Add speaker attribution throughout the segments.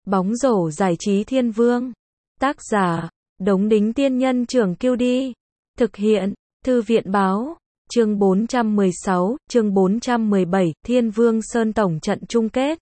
Speaker 1: Bóng rổ giải trí Thiên Vương. Tác giả, Đống Đính Tiên Nhân Trưởng Kiêu Đi. Thực hiện, Thư viện Báo. Chương 416, chương 417, Thiên Vương Sơn tổng trận chung kết.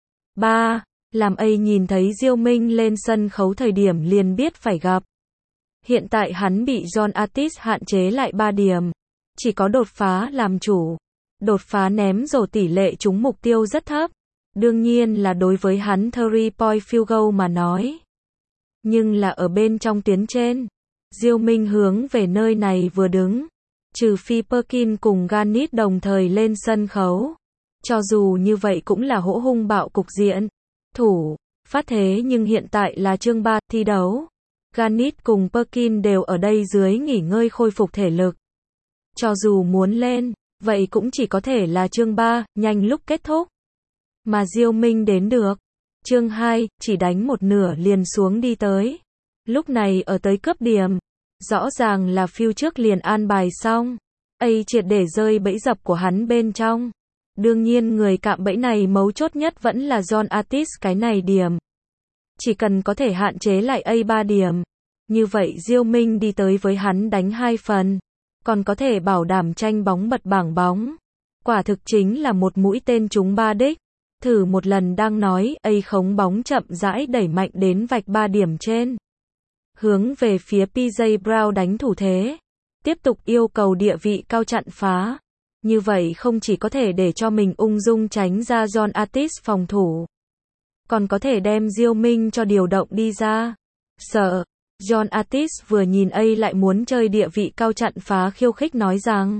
Speaker 1: 3. Làm A nhìn thấy Diêu Minh lên sân khấu thời điểm liền biết phải gặp. Hiện tại hắn bị John Artis hạn chế lại 3 điểm. Chỉ có đột phá làm chủ. Đột phá ném rổ tỷ lệ trúng mục tiêu rất thấp. Đương nhiên là đối với hắn 3-point field goal mà nói. Nhưng là ở bên trong tuyến trên. Diêu Minh hướng về nơi này vừa đứng. Trừ phi Perkins cùng Garnett đồng thời lên sân khấu. Cho dù như vậy cũng là hỗ hung bạo cục diện. Thủ, phát thế nhưng hiện tại là chương 3 thi đấu. Garnett cùng Perkins đều ở đây dưới nghỉ ngơi khôi phục thể lực. Cho dù muốn lên, vậy cũng chỉ có thể là chương 3, nhanh lúc kết thúc. Mà Diêu Minh đến được. Chương 2, chỉ đánh một nửa liền xuống đi tới. Lúc này ở tới cướp điểm. Rõ ràng là phiêu trước liền an bài xong. A triệt để rơi bẫy dập của hắn bên trong. Đương nhiên người cạm bẫy này mấu chốt nhất vẫn là John Artis cái này điểm. Chỉ cần có thể hạn chế lại A 3 điểm. Như vậy Diêu Minh đi tới với hắn đánh 2 phần. Còn có thể bảo đảm tranh bóng bật bảng bóng. Quả thực chính là một mũi tên trúng 3 đích. Thử một lần đang nói, A khống bóng chậm rãi đẩy mạnh đến vạch 3 điểm trên. Hướng về phía PJ Brown đánh thủ thế. Tiếp tục yêu cầu địa vị cao chặn phá. Như vậy không chỉ có thể để cho mình ung dung tránh ra John Artis phòng thủ. Còn có thể đem Diêu Minh cho điều động đi ra. Sợ. John Artis vừa nhìn A lại muốn chơi địa vị cao chặn phá khiêu khích nói rằng.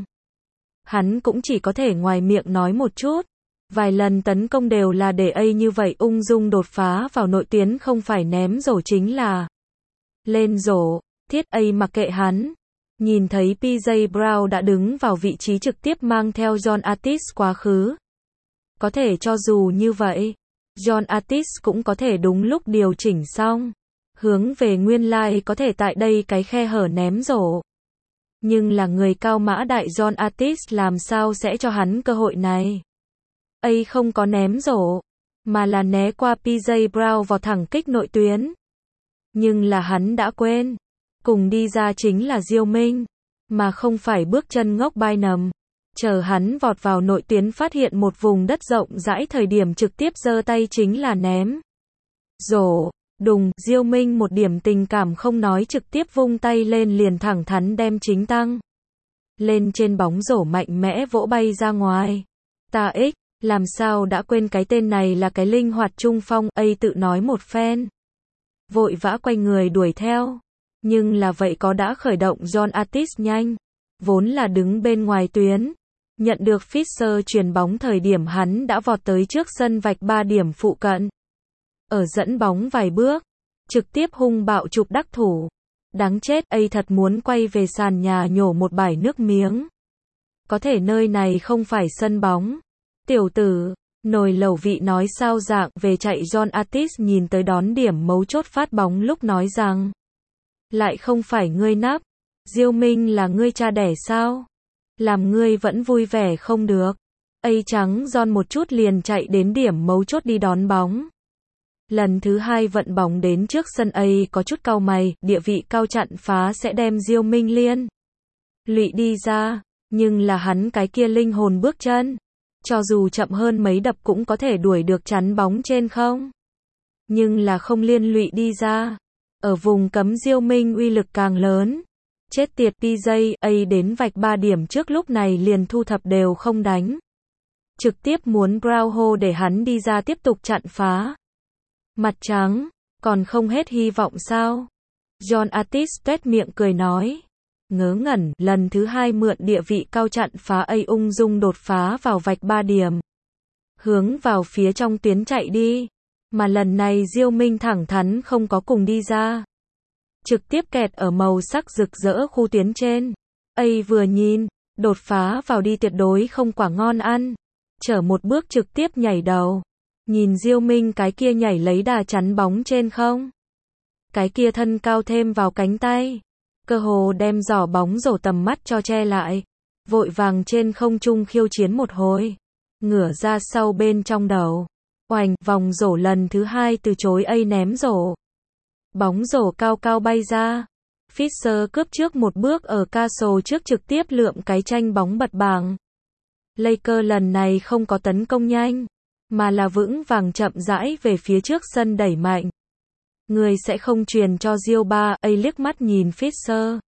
Speaker 1: Hắn cũng chỉ có thể ngoài miệng nói một chút. Vài lần tấn công đều là để A như vậy ung dung đột phá vào nội tuyến không phải ném rổ chính là lên rổ. Thiết A mặc kệ hắn. Nhìn thấy PJ Brown đã đứng vào vị trí trực tiếp mang theo John Artis quá khứ. Có thể cho dù như vậy, John Artis cũng có thể đúng lúc điều chỉnh xong. Hướng về nguyên lai có thể tại đây cái khe hở ném rổ. Nhưng là người cao mã đại John Artis làm sao sẽ cho hắn cơ hội này. A không có ném rổ, mà là né qua PJ Brown vào thẳng kích nội tuyến. Nhưng là hắn đã quên. Cùng đi ra chính là Diêu Minh, mà không phải bước chân ngốc Bynum. Chờ hắn vọt vào nội tuyến phát hiện một vùng đất rộng rãi thời điểm trực tiếp giơ tay chính là ném. Rổ, đùng, Diêu Minh một điểm tình cảm không nói trực tiếp vung tay lên liền thẳng thắn đem chính tăng. Lên trên bóng rổ mạnh mẽ vỗ bay ra ngoài. Ta ích, làm sao đã quên cái tên này là cái linh hoạt trung phong, A tự nói một phen. Vội vã quay người đuổi theo. Nhưng là vậy có đã khởi động John Artis nhanh. Vốn là đứng bên ngoài tuyến. Nhận được Fisher truyền bóng thời điểm hắn đã vọt tới trước sân vạch 3 điểm phụ cận. Ở dẫn bóng vài bước. Trực tiếp hung bạo chụp đắc thủ. Đáng chết, A thật muốn quay về sàn nhà nhổ một bãi nước miếng. Có thể nơi này không phải sân bóng. Tiểu tử, nồi lẩu vị nói sao dạng về chạy John Artis nhìn tới đón điểm mấu chốt phát bóng lúc nói rằng. Lại không phải ngươi nắp. Diêu Minh là ngươi cha đẻ sao? Làm ngươi vẫn vui vẻ không được. A trắng John một chút liền chạy đến điểm mấu chốt đi đón bóng. Lần thứ 2 vận bóng đến trước sân A có chút cau mày, địa vị cao chặn phá sẽ đem Diêu Minh liên lụy đi ra, nhưng là hắn cái kia linh hồn bước chân. Cho dù chậm hơn mấy đập cũng có thể đuổi được chắn bóng trên không. Nhưng là không liên lụy đi ra. Ở vùng cấm Diêu Minh uy lực càng lớn. Chết tiệt PJ, A đến vạch 3 điểm trước lúc này liền thu thập đều không đánh. Trực tiếp muốn Brown hô để hắn đi ra tiếp tục chặn phá. Mặt trắng, còn không hết hy vọng sao? John Artis tuét miệng cười nói. Ngớ ngẩn, lần thứ 2 mượn địa vị cao chặn phá A ung dung đột phá vào vạch 3 điểm. Hướng vào phía trong tuyến chạy đi. Mà lần này Diêu Minh thẳng thắn không có cùng đi ra. Trực tiếp kẹt ở màu sắc rực rỡ khu tuyến trên. A vừa nhìn, đột phá vào đi tuyệt đối không quả ngon ăn. Chở một bước trực tiếp nhảy đầu. Nhìn Diêu Minh cái kia nhảy lấy đà chắn bóng trên không. Cái kia thân cao thêm vào cánh tay. Cơ hồ đem giỏ bóng rổ tầm mắt cho che lại. Vội vàng trên không trung khiêu chiến một hồi. Ngửa ra sau bên trong đầu. Oành, vòng rổ lần thứ hai từ chối A ném rổ. Bóng rổ cao cao bay ra. Fisher cướp trước một bước ở Castle trước trực tiếp lượm cái tranh bóng bật bảng. Lakers lần này không có tấn công nhanh, mà là vững vàng chậm rãi về phía trước sân đẩy mạnh. Người sẽ không truyền cho Gilbert. A liếc mắt nhìn Fisher.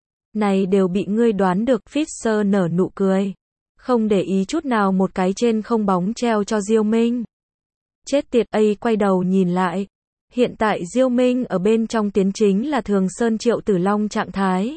Speaker 1: Này đều bị ngươi đoán được. Fisher nở nụ cười. Không để ý chút nào một cái trên không bóng treo cho Diêu Minh. Chết tiệt. A quay đầu nhìn lại. Hiện tại Diêu Minh ở bên trong tiến chính là Thường Sơn Triệu Tử Long trạng thái.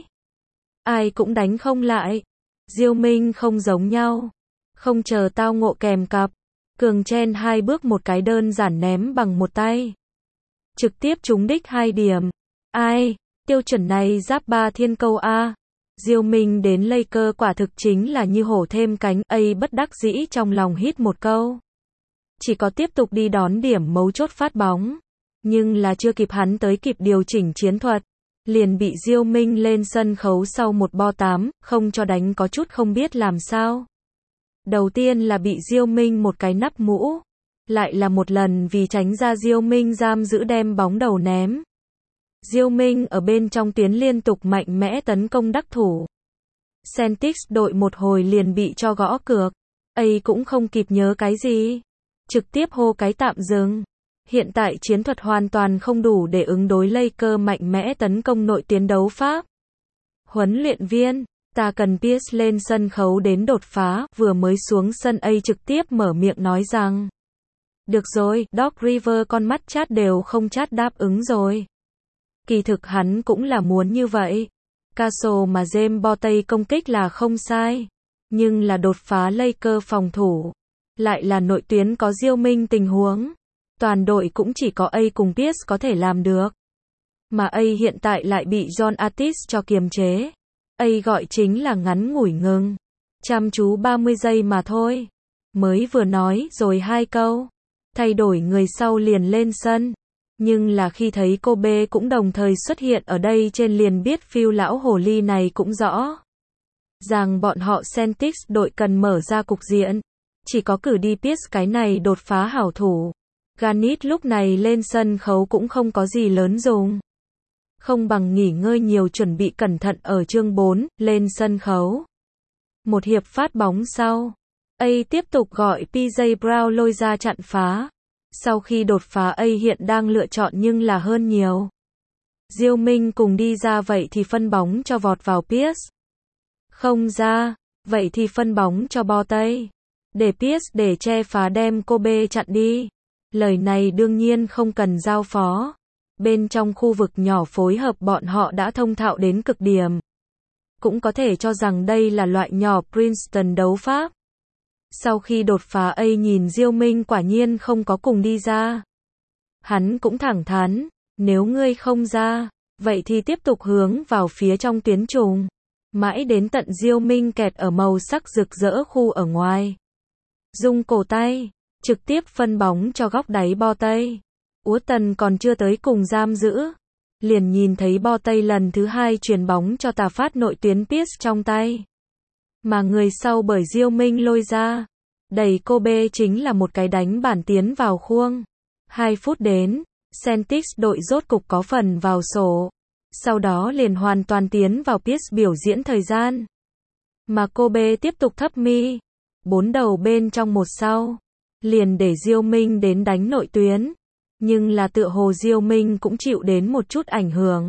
Speaker 1: Ai cũng đánh không lại. Diêu Minh không giống nhau. Không chờ tao ngộ kèm cặp. Cường chen 2 bước một cái đơn giản ném bằng một tay. Trực tiếp trúng đích 2 điểm. Ai, tiêu chuẩn này giáp 3 thiên câu A. Diêu Minh đến Lakers quả thực chính là như hổ thêm cánh. A bất đắc dĩ trong lòng hít một câu. Chỉ có tiếp tục đi đón điểm mấu chốt phát bóng. Nhưng là chưa kịp hắn tới kịp điều chỉnh chiến thuật. Liền bị Diêu Minh lên sân khấu sau một bo 8, không cho đánh có chút không biết làm sao. Đầu tiên là bị Diêu Minh một cái nắp mũ. Lại là một lần vì tránh ra Diêu Minh giam giữ đem bóng đầu ném. Diêu Minh ở bên trong tuyến liên tục mạnh mẽ tấn công đắc thủ. Celtics đội một hồi liền bị cho gõ cược. A cũng không kịp nhớ cái gì. Trực tiếp hô cái tạm dừng. Hiện tại chiến thuật hoàn toàn không đủ để ứng đối Lakers mạnh mẽ tấn công nội tuyến đấu pháp. Huấn luyện viên, ta cần Pierce lên sân khấu đến đột phá. Vừa mới xuống sân A trực tiếp mở miệng nói rằng. Được rồi, Doc Rivers con mắt chát đều không chát đáp ứng rồi. Kỳ thực hắn cũng là muốn như vậy. Castle mà James Bortey công kích là không sai. Nhưng là đột phá Lakers phòng thủ. Lại là nội tuyến có Diêu Minh tình huống. Toàn đội cũng chỉ có A cùng Pierce có thể làm được. Mà A hiện tại lại bị John Artis cho kiềm chế. A gọi chính là ngắn ngủi ngừng. Chăm chú 30 giây mà thôi. Mới vừa nói rồi 2 câu. Thay đổi người sau liền lên sân. Nhưng là khi thấy Kobe cũng đồng thời xuất hiện ở đây trên liền biết Phil lão hồ ly này cũng rõ. Rằng bọn họ Celtics đội cần mở ra cục diện. Chỉ có cử đi Pierce cái này đột phá hảo thủ. Garnett lúc này lên sân khấu cũng không có gì lớn dùng. Không bằng nghỉ ngơi nhiều chuẩn bị cẩn thận ở chương 4, lên sân khấu. Một hiệp phát bóng sau. A tiếp tục gọi PJ Brown lôi ra chặn phá. Sau khi đột phá A hiện đang lựa chọn nhưng là hơn nhiều. Diêu Minh cùng đi ra vậy thì phân bóng cho vọt vào Pierce. Không ra, vậy thì phân bóng cho Bortey. Để Pierce để che phá đem Kobe chặn đi. Lời này đương nhiên không cần giao phó. Bên trong khu vực nhỏ phối hợp bọn họ đã thông thạo đến cực điểm. Cũng có thể cho rằng đây là loại nhỏ Princeton đấu pháp. Sau khi đột phá A nhìn Diêu Minh quả nhiên không có cùng đi ra. Hắn cũng thẳng thắn, nếu ngươi không ra, vậy thì tiếp tục hướng vào phía trong tuyến trùng. Mãi đến tận Diêu Minh kẹt ở màu sắc rực rỡ khu ở ngoài. Dùng cổ tay, trực tiếp phân bóng cho góc đáy Bortey. Úa Tần còn chưa tới cùng giam giữ. Liền nhìn thấy Bortey lần thứ 2 truyền bóng cho tà phát nội tuyến Pierce trong tay. Mà người sau bởi Diêu Minh lôi ra. Đẩy Kobe chính là một cái đánh bản tiến vào khuôn. 2 phút đến, Celtics đội rốt cục có phần vào sổ. Sau đó liền hoàn toàn tiến vào Pierce biểu diễn thời gian. Mà Kobe tiếp tục thấp mi. 4 đầu bên trong một sau. Liền để Diêu Minh đến đánh nội tuyến. Nhưng là tựa hồ Diêu Minh cũng chịu đến một chút ảnh hưởng.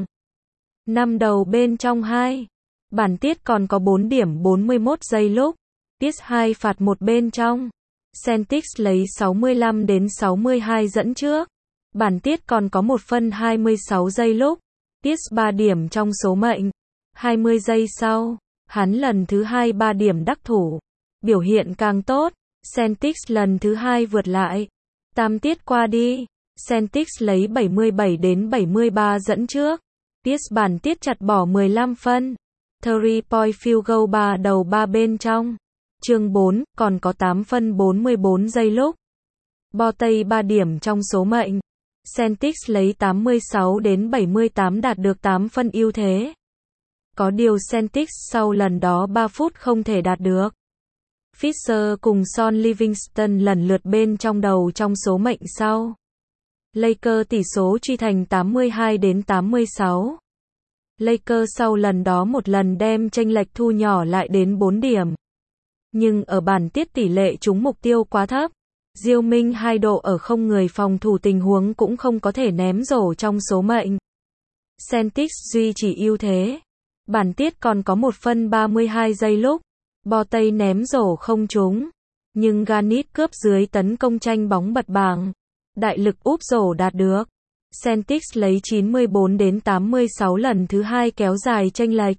Speaker 1: 5 đầu bên trong 2. Bản tiết còn có 4 điểm 41 giây lúc. Pierce 2 phạt một bên trong. Celtics lấy 65 đến 62 dẫn trước. Bản tiết còn có 1 phân 26 giây lúc. Pierce 3 điểm trong số mệnh. 20 giây sau, hắn lần thứ 2 3 điểm đắc thủ. Biểu hiện càng tốt. Celtics lần thứ 2 vượt lại. Tam tiết qua đi. Celtics lấy 77 đến 73 dẫn trước. Pierce bản tiết chặt bỏ 15 phân. 3-point field goal 3 đầu 3 bên trong. Chương 4, còn có 8 phân 44 giây lúc. Bortey 3 điểm trong số mệnh. Celtics lấy 86 đến 78 đạt được 8 phân ưu thế. Có điều Celtics sau lần đó 3 phút không thể đạt được. Fisher cùng Son Livingston lần lượt bên trong đầu trong số mệnh sau. Lakers tỷ số truy thành 82-86. Lakers sau lần đó một lần đem chênh lệch thu nhỏ lại đến 4 điểm. Nhưng ở bản tiết tỷ lệ trúng mục tiêu quá thấp. Diêu Minh 2 độ ở không người phòng thủ tình huống cũng không có thể ném rổ trong số mệnh. Celtics duy trì ưu thế. Bản tiết còn có 1 phân 32 giây lúc Botey ném rổ không trúng. Nhưng Garnett cướp dưới tấn công tranh bóng bật bảng. Đại lực úp rổ đạt được. Celtics lấy 94-86 lần thứ 2 kéo dài chênh lệch.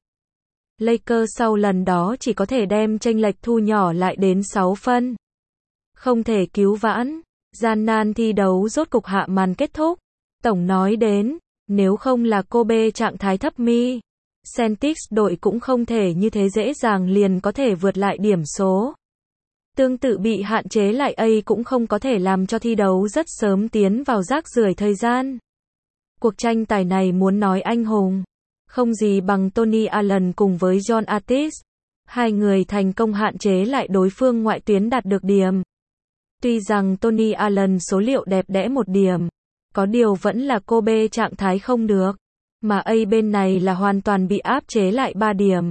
Speaker 1: Lakers sau lần đó chỉ có thể đem chênh lệch thu nhỏ lại đến 6 phân. Không thể cứu vãn. Gian nan thi đấu rốt cục hạ màn kết thúc. Tổng nói đến, nếu không là Kobe trạng thái thấp mi, Celtics đội cũng không thể như thế dễ dàng liền có thể vượt lại điểm số. Tương tự bị hạn chế lại cũng không có thể làm cho thi đấu rất sớm tiến vào rác rưởi thời gian. Cuộc tranh tài này muốn nói anh hùng, không gì bằng Tony Allen cùng với John Artis. Hai người thành công hạn chế lại đối phương ngoại tuyến đạt được điểm. Tuy rằng Tony Allen số liệu đẹp đẽ 1 điểm, có điều vẫn là Kobe trạng thái không được, mà bên này là hoàn toàn bị áp chế lại 3 điểm.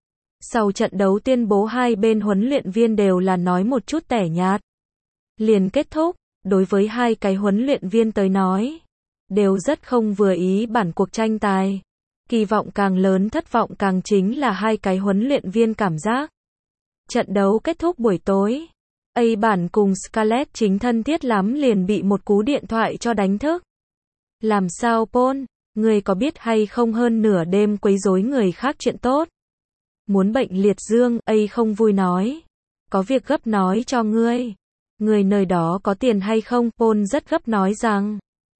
Speaker 1: Sau trận đấu tuyên bố hai bên huấn luyện viên đều là nói một chút tẻ nhạt. Liền kết thúc, đối với hai cái huấn luyện viên tới nói, đều rất không vừa ý bản cuộc tranh tài. Kỳ vọng càng lớn thất vọng càng chính là hai cái huấn luyện viên cảm giác. Trận đấu kết thúc buổi tối. Bản cùng Scarlett chính thân thiết lắm liền bị một cú điện thoại cho đánh thức. Làm sao Paul, người có biết hay không hơn nửa đêm quấy rối người khác chuyện tốt. Muốn bệnh liệt dương, không vui nói. Có việc gấp nói cho ngươi. Người nơi đó có tiền hay không? Paul rất gấp nói rằng.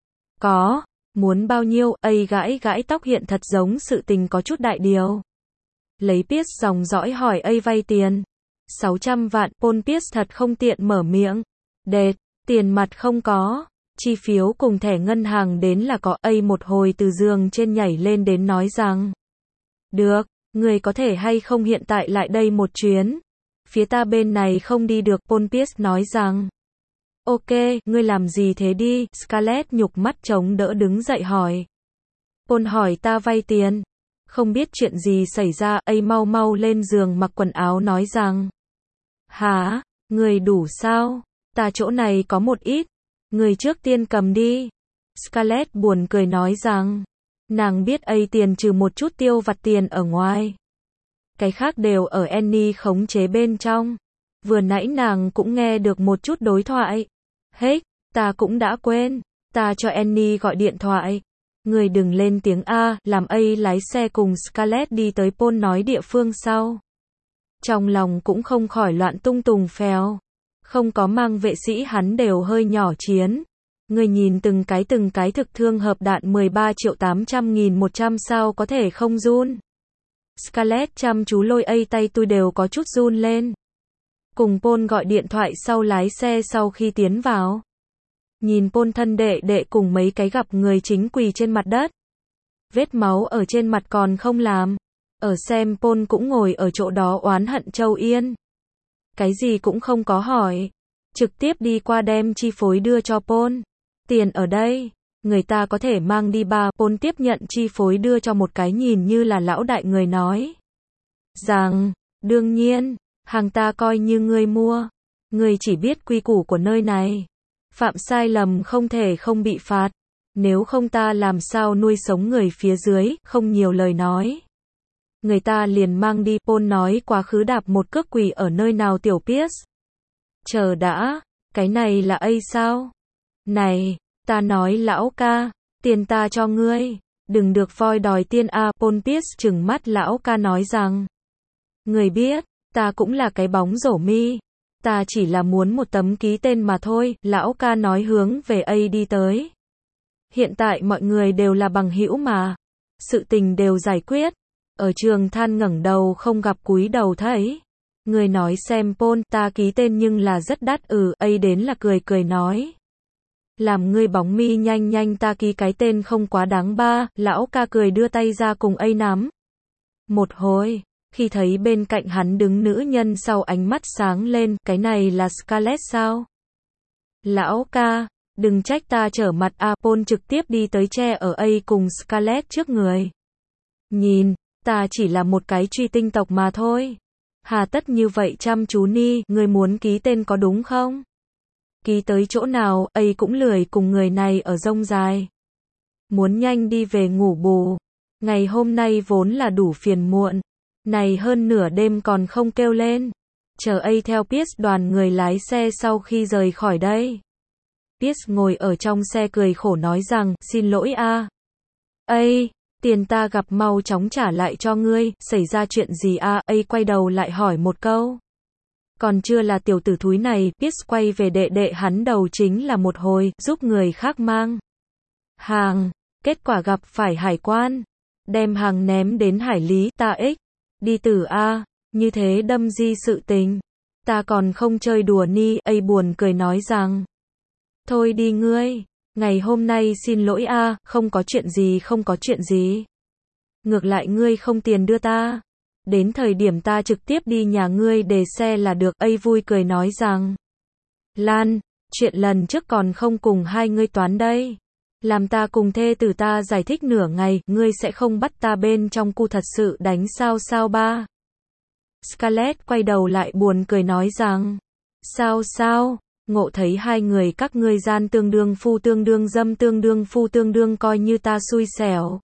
Speaker 1: Có, muốn bao nhiêu? Gãi gãi tóc hiện thật giống sự tình có chút đại điều. Lấy Pierce dòng dõi hỏi vay tiền. 600 vạn, Paul Pierce thật không tiện mở miệng. Đệt, tiền mặt không có. Chi phiếu cùng thẻ ngân hàng đến là có. Một hồi từ giường trên nhảy lên đến nói rằng. Được, người có thể hay không hiện tại lại đây một chuyến. Phía ta bên này không đi được, Paul Pierce nói rằng. Ok, ngươi làm gì thế đi, Scarlett nhục mắt chống đỡ đứng dậy hỏi. Paul hỏi ta vay tiền. Không biết chuyện gì xảy ra, mau mau lên giường mặc quần áo nói rằng. Hả, người đủ sao? Ta chỗ này có một ít. Người trước tiên cầm đi. Scarlett buồn cười nói rằng. Nàng biết tiền trừ một chút tiêu vặt tiền ở ngoài. Cái khác đều ở Annie khống chế bên trong. Vừa nãy nàng cũng nghe được một chút đối thoại. Ta cũng đã quên. Ta cho Annie gọi điện thoại. Người đừng lên tiếng A, làm lái xe cùng Scarlett đi tới Paul nói địa phương sau. Trong lòng cũng không khỏi loạn tung tùng phèo. Không có mang vệ sĩ hắn đều hơi nhỏ chiến. Người nhìn từng cái thực thương hợp đạn 13.800.100 sao có thể không run. Scarlett chăm chú lôi tay tôi đều có chút run lên. Cùng Paul gọi điện thoại sau lái xe sau khi tiến vào. Nhìn Paul thân đệ cùng mấy cái gặp người chính quỳ trên mặt đất. Vết máu ở trên mặt còn không làm. Ở xem Paul cũng ngồi ở chỗ đó oán hận Châu Yên. Cái gì cũng không có hỏi. Trực tiếp đi qua đem chi phối đưa cho Paul. Tiền ở đây. Người ta có thể mang đi ba. Paul tiếp nhận chi phối đưa cho một cái nhìn như là lão đại người nói. Rằng, đương nhiên, hàng ta coi như ngươi mua. Ngươi chỉ biết quy củ của nơi này. Phạm sai lầm không thể không bị phạt. Nếu không ta làm sao nuôi sống người phía dưới, không nhiều lời nói. Người ta liền mang đi, Paul nói quá khứ đạp một cước quỳ ở nơi nào tiểu Pierce. Chờ đã, cái này là sao? Này, ta nói lão ca, tiền ta cho ngươi, đừng được voi đòi tiền a. Paul Pierce trừng mắt lão ca nói rằng. Người biết, ta cũng là cái bóng rổ mi. Ta chỉ là muốn một tấm ký tên mà thôi, lão ca nói hướng về đi tới. Hiện tại mọi người đều là bằng hữu mà. Sự tình đều giải quyết. Ở trường than ngẩng đầu không gặp cúi đầu thấy. Người nói xem Paul, ta ký tên nhưng là rất đắt đến là cười nói. Làm ngươi bóng mi nhanh ta ký cái tên không quá đáng ba, lão ca cười đưa tay ra cùng nắm. Một hồi, Khi thấy bên cạnh hắn đứng nữ nhân sau ánh mắt sáng lên, cái này là Scarlett sao? Lão ca, đừng trách ta trở mặt à, Paul trực tiếp đi tới che ở A cùng Scarlett trước người. Nhìn, ta chỉ là một cái truy tinh tộc mà thôi. Hà tất như vậy chăm chú ni, ngươi muốn ký tên có đúng không? Ký tới chỗ nào, A cũng lười cùng người này ở rông dài. Muốn nhanh đi về ngủ bù. Ngày hôm nay vốn là đủ phiền muộn. Này hơn nửa đêm còn không kêu lên. Chờ A theo Pierce đoàn người lái xe sau khi rời khỏi đây. Pierce ngồi ở trong xe cười khổ nói rằng, xin lỗi a. Tiền ta gặp mau chóng trả lại cho ngươi, xảy ra chuyện gì a? A quay đầu lại hỏi một câu. Còn chưa là tiểu tử thúi này, Pierce quay về đệ đệ hắn đầu chính là một hồi, giúp người khác mang hàng, kết quả gặp phải hải quan, đem hàng ném đến hải lý, ta đi tử a, như thế đâm di sự tình, ta còn không chơi đùa ni, A buồn cười nói rằng, thôi đi ngươi, ngày hôm nay xin lỗi a, không có chuyện gì. Ngược lại ngươi không tiền đưa ta, đến thời điểm ta trực tiếp đi nhà ngươi để xe là được, A vui cười nói rằng, Lan, chuyện lần trước còn không cùng hai ngươi toán đây. Làm ta cùng thê tử ta giải thích nửa ngày, ngươi sẽ không bắt ta bên trong cu thật sự đánh sao ba. Scarlett quay đầu lại buồn cười nói rằng, sao, ngộ thấy hai người các ngươi gian tương đương phu tương đương dâm tương đương phu tương đương coi như ta xui xẻo.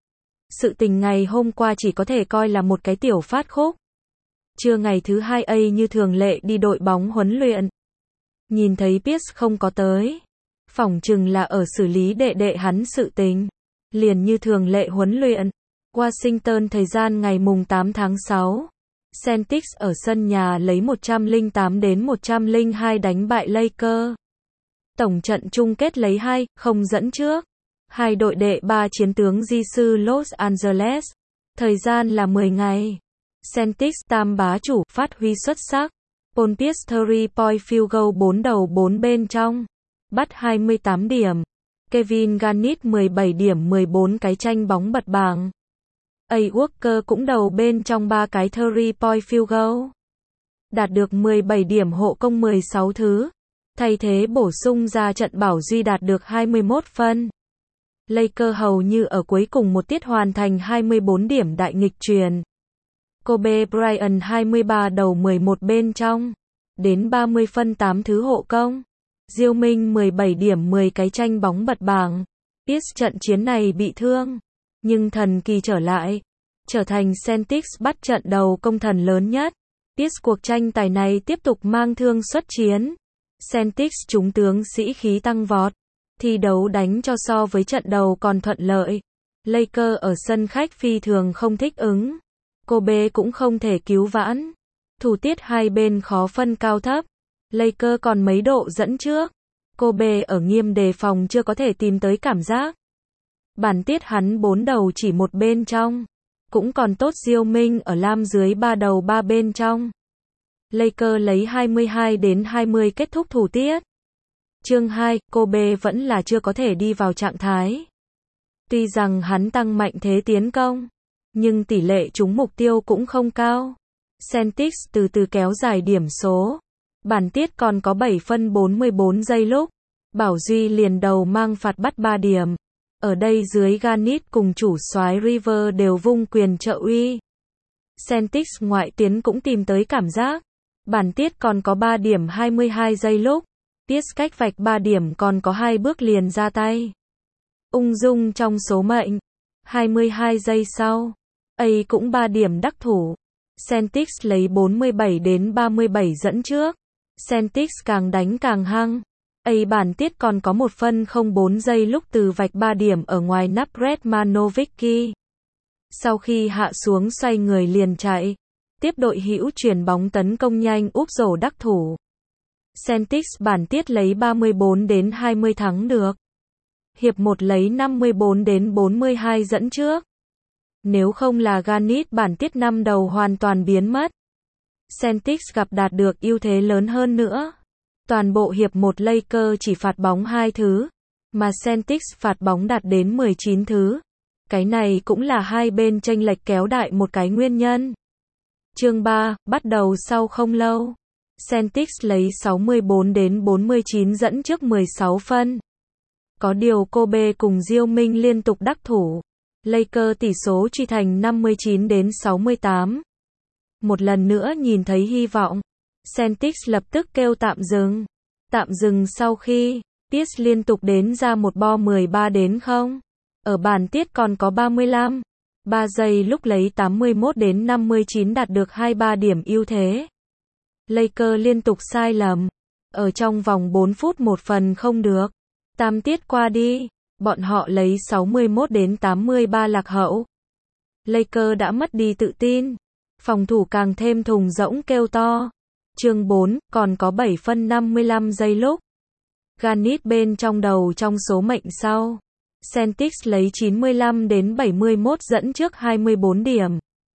Speaker 1: Sự tình ngày hôm qua chỉ có thể coi là một cái tiểu phát khúc. Trưa ngày thứ hai A như thường lệ đi đội bóng huấn luyện. Nhìn thấy Pierce không có tới. Phỏng chừng là ở xử lý đệ đệ hắn sự tình. Liền như thường lệ huấn luyện. Washington thời gian ngày mùng 8 tháng 6. Celtics ở sân nhà lấy 108 đến 102 đánh bại Lakers. Tổng trận chung kết lấy 2-0 dẫn trước. Hai đội đệ 3 chiến tướng di sư Los Angeles. Thời gian là 10 ngày. Celtics tam bá chủ phát huy xuất sắc. Paul Pierce 3-point field goal 4 đầu 4 bên trong. Bắt 28 điểm. Kevin Garnett 17 điểm 14 cái tranh bóng bật bảng. A Walker cũng đầu bên trong 3 cái 3-point field goal. Đạt được 17 điểm hộ công 16 thứ. Thay thế bổ sung ra trận Bảo Duy đạt được 21 phân. Lakers hầu như ở cuối cùng một tiết hoàn thành 24 điểm đại nghịch truyền. Kobe Bryant 23 đầu 11 bên trong. Đến 30 phân 8 thứ hộ công. Diêu Minh 17 điểm 10 cái tranh bóng bật bảng. Pierce trận chiến này bị thương. Nhưng thần kỳ trở lại. Trở thành Celtics bắt trận đầu công thần lớn nhất. Pierce cuộc tranh tài này tiếp tục mang thương xuất chiến. Celtics trúng tướng sĩ khí tăng vọt. Thi đấu đánh cho so với trận đầu còn thuận lợi. Lakers ở sân khách phi thường không thích ứng. Kobe cũng không thể cứu vãn. Thủ tiết hai bên khó phân cao thấp. Lakers còn mấy độ dẫn trước. Kobe ở nghiêm đề phòng chưa có thể tìm tới cảm giác. Bản tiết hắn 4 đầu chỉ một bên trong. Cũng còn tốt Diêu Minh ở lam dưới 3 đầu 3 bên trong. Lakers lấy 22 đến 20 kết thúc thủ tiết. Chương 2, Kobe vẫn là chưa có thể đi vào trạng thái. Tuy rằng hắn tăng mạnh thế tiến công, nhưng tỷ lệ trúng mục tiêu cũng không cao. Celtics từ từ kéo dài điểm số. Bản tiết còn có 7 phân 44 giây lúc. Bảo Duy liền đầu mang phạt bắt 3 điểm. Ở đây dưới Garnett cùng chủ soái River đều vung quyền trợ uy. Celtics ngoại tuyến cũng tìm tới cảm giác. Bản tiết còn có 3 điểm 22 giây lúc. Pierce cách vạch 3 điểm còn có 2 bước liền ra tay. Ung dung trong số mệnh. 22 giây sau. A cũng 3 điểm đắc thủ. Celtics lấy 47 đến 37 dẫn trước. Celtics càng đánh càng hăng. A bản tiết còn có 1 phân 04 giây lúc từ vạch 3 điểm ở ngoài nắp Brett Manovicki. Sau khi hạ xuống xoay người liền chạy. Tiếp đội hữu chuyển bóng tấn công nhanh úp rổ đắc thủ. Celtics bản tiết lấy 34 đến 20 thắng được. Hiệp 1 lấy 54 đến 42 dẫn trước. Nếu không là Garnett bản tiết 5 đầu hoàn toàn biến mất. Celtics gặp đạt được ưu thế lớn hơn nữa. Toàn bộ hiệp 1 Lakers chỉ phạt bóng 2 thứ, mà Celtics phạt bóng đạt đến 19 thứ. Cái này cũng là hai bên chênh lệch kéo đại một cái nguyên nhân. Chương 3, bắt đầu sau không lâu. Celtics lấy 64 đến 49 dẫn trước 16 phân. Có điều Kobe cùng Diêu Minh liên tục đắc thủ. Lakers tỷ số truy thành 59 đến 68. Một lần nữa nhìn thấy hy vọng. Celtics lập tức kêu tạm dừng. Tạm dừng sau khi Pierce liên tục đến ra một bo 13 đến 0. Ở bàn tiết còn có 35. 3 giây lúc lấy 81 đến 59 đạt được 23 điểm ưu thế. Lakers liên tục sai lầm. Ở trong vòng 4 phút một phần không được. Tam tiết qua đi, bọn họ lấy 61 đến 83 lạc hậu. Lakers đã mất đi tự tin. Phòng thủ càng thêm thùng rỗng kêu to. Chương 4, còn có 7 phân 55 giây lúc. Garnett bên trong đầu trong số mệnh sau. Celtics lấy 95 đến 71 dẫn trước 24 điểm.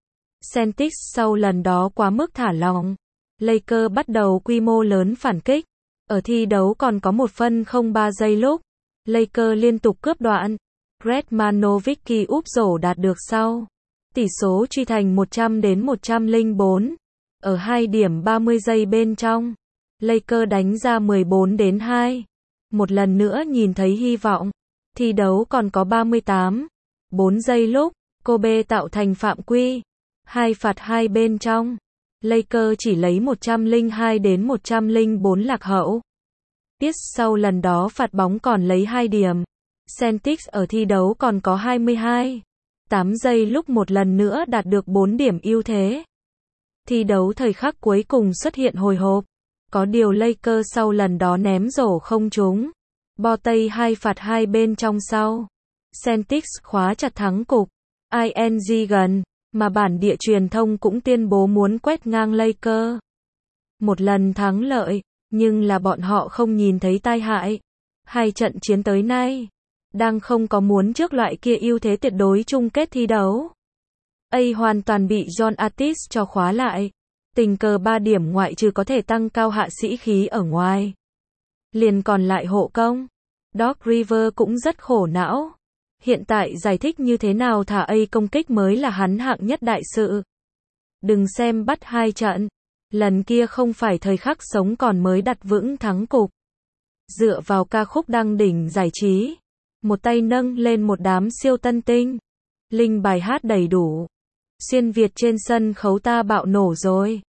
Speaker 1: Celtics sau lần đó quá mức thả lỏng. Lakers bắt đầu quy mô lớn phản kích. Ở thi đấu còn có 1 phân 03 giây lúc. Lakers liên tục cướp đoạn. Greg Manovicki úp rổ đạt được sau. Tỷ số truy thành 100 đến 104. Ở 2 điểm 30 giây bên trong. Lakers đánh ra 14 đến 2. Một lần nữa nhìn thấy hy vọng. Thi đấu còn có 38. 4 giây lúc. Kobe tạo thành phạm quy. 2 phạt 2 bên trong. Lakers chỉ lấy 102 đến 104 lạc hậu. Pierce sau lần đó phạt bóng còn lấy 2 điểm. Celtics ở thi đấu còn có 22. 8 giây lúc một lần nữa đạt được 4 điểm ưu thế. Thi đấu thời khắc cuối cùng xuất hiện hồi hộp. Có điều Lakers sau lần đó ném rổ không trúng. Bo Tây 2 phạt 2 bên trong sau. Celtics khóa chặt thắng cục. ING gần. Mà bản địa truyền thông cũng tuyên bố muốn quét ngang Lakers. Một lần thắng lợi, nhưng là bọn họ không nhìn thấy tai hại. 2 trận chiến tới nay, đang không có muốn trước loại kia ưu thế tuyệt đối chung kết thi đấu. A hoàn toàn bị John Artis cho khóa lại. Tình cờ 3 điểm ngoại trừ có thể tăng cao hạ sĩ khí ở ngoài. Liền còn lại hộ công. Doc Rivers cũng rất khổ não. Hiện tại giải thích như thế nào thả A công kích mới là hắn hạng nhất đại sự. Đừng xem bắt 2 trận. Lần kia không phải thời khắc sống còn mới đặt vững thắng cục. Dựa vào ca khúc đăng đỉnh giải trí. Một tay nâng lên một đám siêu tân tinh. Linh bài hát đầy đủ. Xuyên Việt trên sân khấu ta bạo nổ rồi.